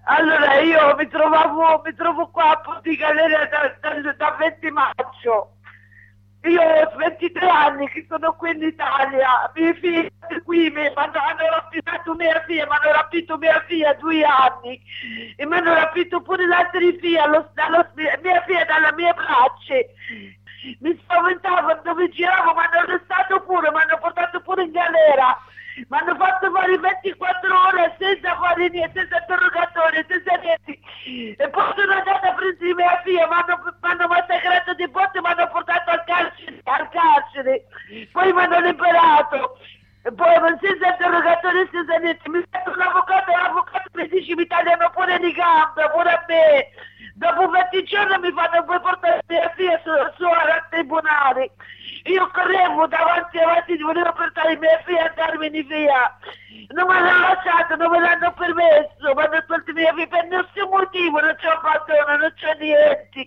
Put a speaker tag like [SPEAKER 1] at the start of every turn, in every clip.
[SPEAKER 1] Allora io mi trovo qua a Ponte Galleria da 20 maggio. Io ho 23 anni che sono qui in Italia, mie figlie qui hanno rapito mia figlia 2 anni e mi hanno rapito pure le altre figlie, mia figlia dalle mie braccia. Mi spaventavo dove giravo, mi hanno arrestato pure, mi hanno portato pure in galera. Mi hanno fatto fare 24 ore senza fare niente, senza interrogatori, senza niente. E poi sono andata a prendere mia figlia, mi hanno massacrato di botte e mi hanno portato al carcere. Poi mi hanno liberato. E poi senza interrogatori, senza niente. Mi è un avvocato e l'avvocato mi dice mi tagliano pure di gambe, pure a me. Dopo 20 giorni mi fanno poi portare mia figlia su al tribunale. Io correvo davanti volevo portare mia figlia a darmene via. Non me l'hanno lasciato, non me l'hanno permesso, mi hanno tolto mia figlia per nessun motivo, non c'ho padrone, non c'ho niente.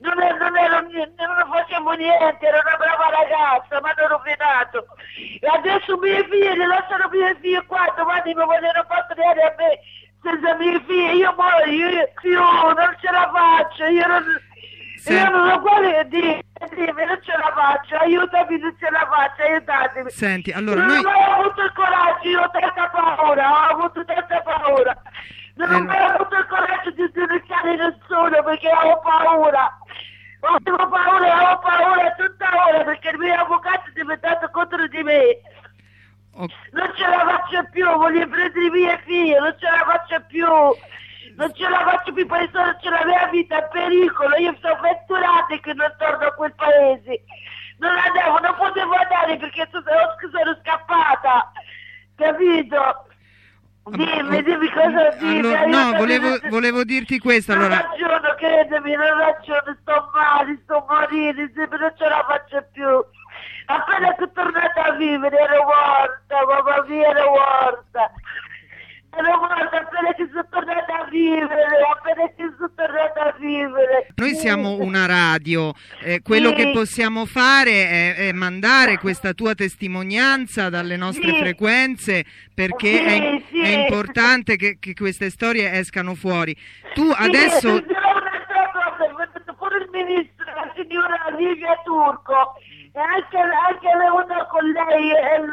[SPEAKER 1] Non facevo niente, ero una brava ragazza, mi hanno rovinato. E adesso mie figlie, le lasciano mie figlie qua, domani mi vogliono patriare a me. Senza mie figlie, io muoio, non ce la faccio, io non ho quale dimmi, non ce la faccio, aiutami, non ce la faccio, aiutatemi.
[SPEAKER 2] Senti, allora
[SPEAKER 1] non ho avuto il coraggio, io ho tanta paura, non ho mai avuto il coraggio di denunciare nessuno perché avevo paura. Avevo paura tutta ora perché il mio avvocato è diventato contro di me. Non ce la faccio più, voglio prendere mie figlie, non ce la faccio più, perché c'è la mia vita in pericolo, io sono 20 anni che non torno a quel paese, non potevo andare perché sono scappata, capito? Dimmi cosa dimmi.
[SPEAKER 2] Allora, no, volevo dirti questo, allora.
[SPEAKER 1] Non ragiono, credimi, sto male, sto morendo, non ce la faccio più. Appena che sono tornata a vivere ero morta, mamma mia, ero morta, appena che sono tornata a vivere,
[SPEAKER 2] Noi siamo una radio, quello che possiamo fare è mandare questa tua testimonianza dalle nostre frequenze, perché è importante che queste storie escano fuori. Tu adesso...
[SPEAKER 1] pure il ministro, la signora Livia Turco, e anche una con lei,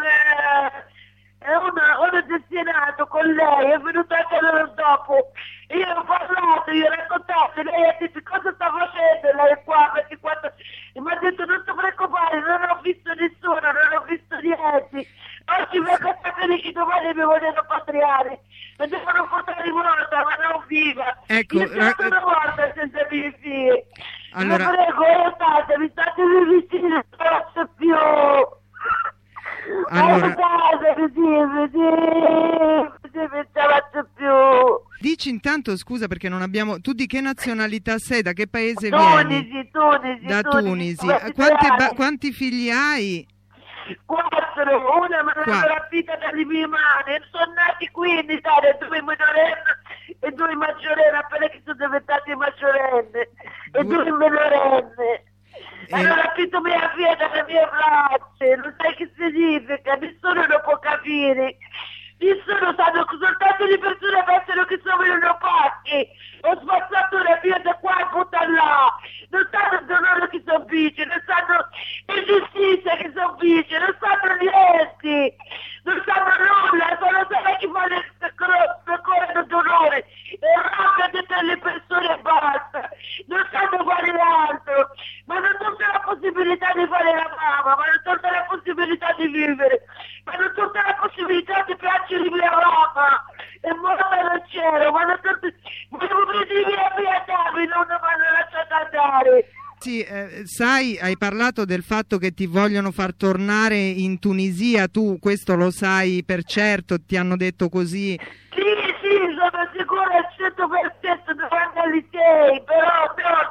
[SPEAKER 1] è una del Senato con lei, è venuta anche loro dopo. Io ho parlato, io ho raccontato, lei ha detto cosa sta facendo lei qua, perché quando... e mi ha detto non ti preoccupare, non ho visto nessuno, non ho visto niente. Oggi vengo a sapere che domani mi vogliono patriare, mi devono portare morta, ma non viva.
[SPEAKER 2] Ecco,
[SPEAKER 1] io sono morta senza mie figlie.
[SPEAKER 2] Allora...
[SPEAKER 1] Mi prego, aiutatemi, statemi vicini, non ce la faccio più.
[SPEAKER 2] Allora...
[SPEAKER 1] non ce la faccio più.
[SPEAKER 2] Dici intanto, scusa, perché non abbiamo... Tu di che nazionalità sei? Da che paese vieni?
[SPEAKER 1] Tunisi.
[SPEAKER 2] Da Tunisi. Quanti figli hai?
[SPEAKER 1] 4, una me l'hanno rapita dalle mie mani, sono nati qui in Italia, 2 minorenni e 2 maggiorenni, appena che sono diventati maggiorenni, e 2 minorenni. Hanno rapito mia figlia dalle mie braccia, non sai che significa, nessuno lo può capire. Nessuno sanno, soltanto le persone pensano che sono pacchi. Ho spazzato la via da qua e butta là. Non sanno il dolore che sono vici, non sanno l'ingiustizia che sono vici, non sanno niente. Non sanno nulla, solo sai che fanno ancora il dolore. E rabbia tutte le persone e basta. Non sanno fare altro. Ma non tutta la possibilità di fare la mamma, ma non tutta la possibilità di vivere. Ma non tutta la possibilità di piacere mia mamma. E morta non c'ero, ma non tutta... Volevo prendere via Darmi, non mi hanno lasciato andare.
[SPEAKER 2] Sì, sai, hai parlato del fatto che ti vogliono far tornare in Tunisia, tu questo lo sai per certo, ti hanno detto così?
[SPEAKER 1] Sì, sono sicura al 100% davanti agli 6, però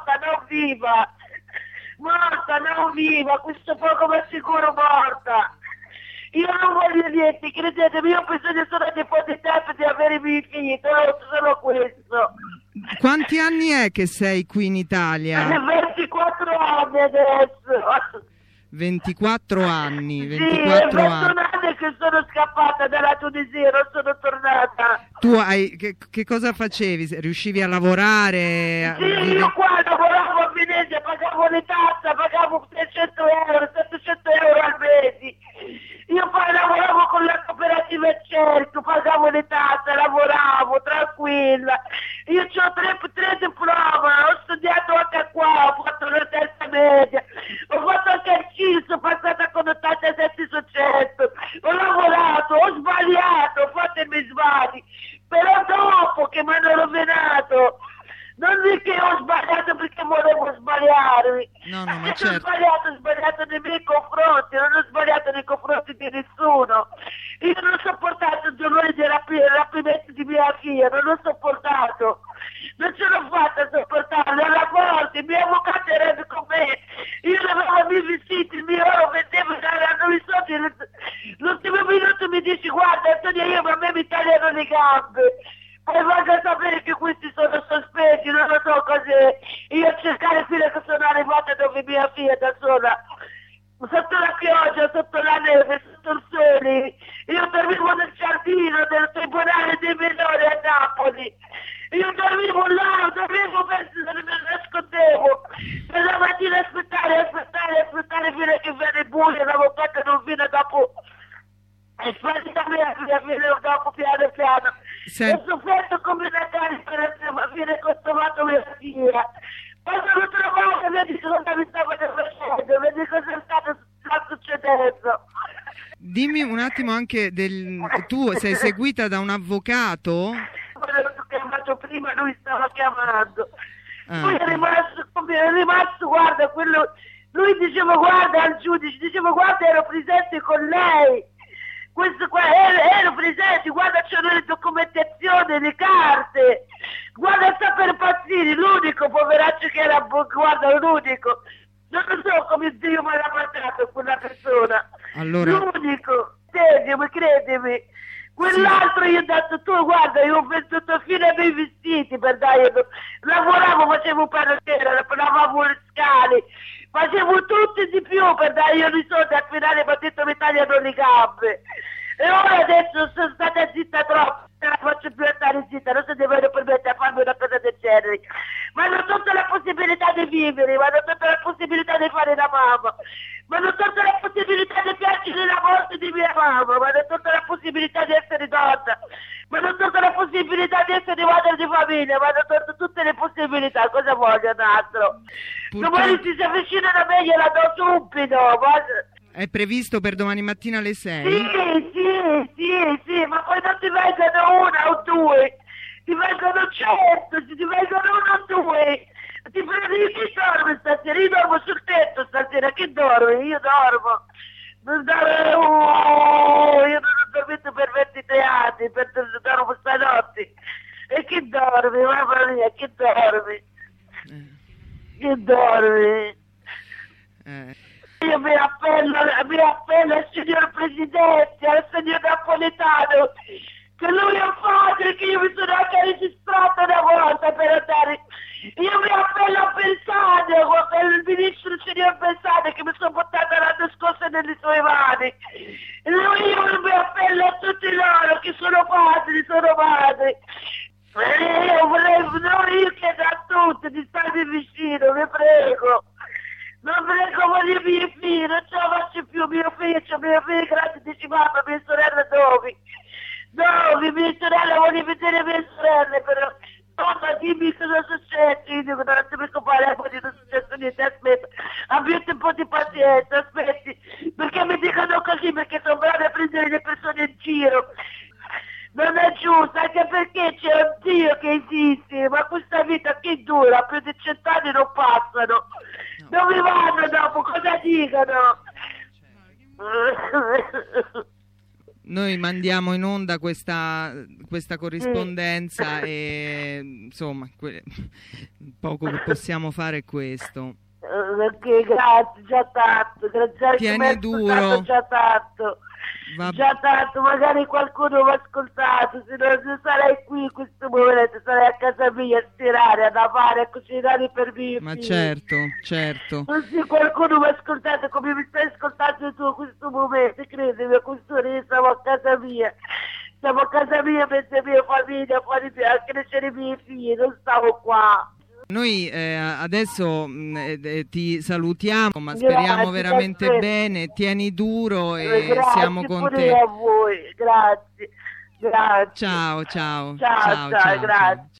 [SPEAKER 1] morta, non viva, questo poco ma sicuro morta. Io non voglio niente, credetemi, io ho bisogno solo di un po' di tempo di avere i miei figli, solo questo.
[SPEAKER 2] Quanti anni è che sei qui in Italia?
[SPEAKER 1] 24 anni adesso.
[SPEAKER 2] 24 anni,
[SPEAKER 1] Sì,
[SPEAKER 2] 24
[SPEAKER 1] è
[SPEAKER 2] anni.
[SPEAKER 1] 21 anni che sono scappata dalla Tunisia, non sono tornata.
[SPEAKER 2] Tu che cosa facevi? Riuscivi a lavorare?
[SPEAKER 1] Sì, io qua lavoravo a Venezia, pagavo le tasse, pagavo 600 euro, 700 euro al mese. Io poi lavoravo con la cooperativa Cerco, pagavo le tasse, lavoravo tranquilla. Io ho tre diploma, ho studiato anche qua, ho fatto la terza media, ho fatto anche il CIS, ho passata con 87 su 100, ho lavorato, ho sbagliato, fatemi sbagli, però dopo che mi hanno rovinato, non è che ho sbagliato perché volevo sbagliarmi.
[SPEAKER 2] No, ma
[SPEAKER 1] certo.
[SPEAKER 2] certo.
[SPEAKER 1] Ho sbagliato nei miei confronti, non ho sbagliato nei confronti di nessuno. Io non ho sopportato il dolore di rapimento di mia figlia, non l'ho sopportato. Non ce l'ho fatta sopportarlo, alla forte, i miei avvocati erano con me. Io non avevo i miei vestiti, il mio oro vendevo, erano i soldi. L'ultimo minuto mi dici, guarda Antonia, a me mi tagliano le gambe. Poi vado a sapere che questi sono sospesi, non lo so cos'è. Io a cercare fino a che sono arrivata dove mia figlia da sola. Sotto la pioggia, sotto la neve, sotto il sole. Io dormivo nel giardino del Tribunale dei Minori a Napoli. Io dormivo là, me ne nascondevo. Per la mattina aspettare fino a che viene buio, l'avvocato non viene dopo. E viene dopo piano piano. Ho sofferto come Natale per avere consumato mia figlia. Poi sono trovata, vedi cosa mi stava facendo, vedi cosa sta succedendo.
[SPEAKER 2] Dimmi un attimo anche tu sei seguita da un avvocato?
[SPEAKER 1] Quello che ho chiamato prima, lui stava chiamando. Poi è rimasto, guarda, lui diceva guarda al giudice, diceva guarda ero presente con lei. Questo qua ero presente, guarda c'erano le documentazioni, le carte, guarda sta per impazzire, l'unico poveraccio che era, guarda l'unico, non lo so come Dio me l'ha mandato quella persona,
[SPEAKER 2] allora...
[SPEAKER 1] l'unico, credimi, quell'altro io ho detto tu guarda io ho venduto fino ai miei vestiti per dare, lavoravo, facevo un parrucchiere, lavavo le scale, facevo tutto di più per dare io i soldi, al finale mi ha detto mi tagliano le gambe. E ora adesso sono stata zitta troppo, non la faccio più stare zitta, non si devono permettere a farmi una cosa del genere. Ma hanno tolto la possibilità di vivere, ma hanno tolto la possibilità di fare la mamma, ma hanno tolto la possibilità di piangere la morte di mia mamma, ma hanno tolto la possibilità di essere donna, ma hanno tolto la possibilità di essere madre di famiglia, ma hanno tolto tutte le possibilità, cosa voglio un altro? Domani si avvicinano a me, gliela do subito,
[SPEAKER 2] È previsto per domani mattina alle 6?
[SPEAKER 1] Sì, ma poi non ti vengono una o due, ti vengono 100, ti vengono uno o due. Ti prendi chi dorme stasera? Io dormo sul tetto stasera, chi dorme? Io dormo. Io non ho dormito per 23 anni, dormo stanotte. E chi dorme? Mamma mia, chi dorme? Chi dorme? Io mi appello al signor Presidente, al signor Napoletano, che lui è un padre, che io mi sono anche registrata una volta per andare. Io mi appello a Bersani, il ministro signor Bersani, che mi sono portata l'anno scorso nelle sue mani. Io mi appello a tutti loro che sono madri. Io chiedo a tutti di starmi vicino, vi prego. Non prego, voglio mie figlie, non ce la faccio più, mio figlio, grazie, dici mamma, mia sorella dove? Dove, mia sorella, voglio vedere mie sorelle, però, mamma, dimmi cosa è successo, io dico, non ti preoccupare, poi non è successo niente, aspetta, abbiate un po' di pazienza, aspetti, perché mi dicono così, perché sono bravi a prendere le persone in giro. Non è giusto, anche perché c'è un Dio che esiste, ma questa vita che dura, più di 100 anni non passano. Dove vanno dopo? Cosa dicono?
[SPEAKER 2] Noi mandiamo in onda questa corrispondenza e insomma poco che possiamo fare è questo.
[SPEAKER 1] Perché grazie, già tanto, grazie
[SPEAKER 2] Tieni duro.
[SPEAKER 1] già tanto.
[SPEAKER 2] Va-
[SPEAKER 1] Già tanto, magari qualcuno mi ha ascoltato, se non sarei qui in questo momento, sarei a casa mia a stirare, ad amare, a cucinare per me.
[SPEAKER 2] Ma certo, certo.
[SPEAKER 1] Così qualcuno mi ha ascoltato come mi stai ascoltando tu in questo momento, credimi, con sorella siamo a casa mia. Siamo a casa mia per la mia famiglia, a crescere i miei figli, non stavo qua.
[SPEAKER 2] Noi adesso ti salutiamo, ma
[SPEAKER 1] Grazie,
[SPEAKER 2] speriamo veramente
[SPEAKER 1] perfetto.
[SPEAKER 2] bene. Tieni duro e
[SPEAKER 1] Grazie
[SPEAKER 2] siamo con
[SPEAKER 1] pure
[SPEAKER 2] te.
[SPEAKER 1] a voi, grazie.
[SPEAKER 2] Ciao, ciao.
[SPEAKER 1] Ciao, ciao, grazie.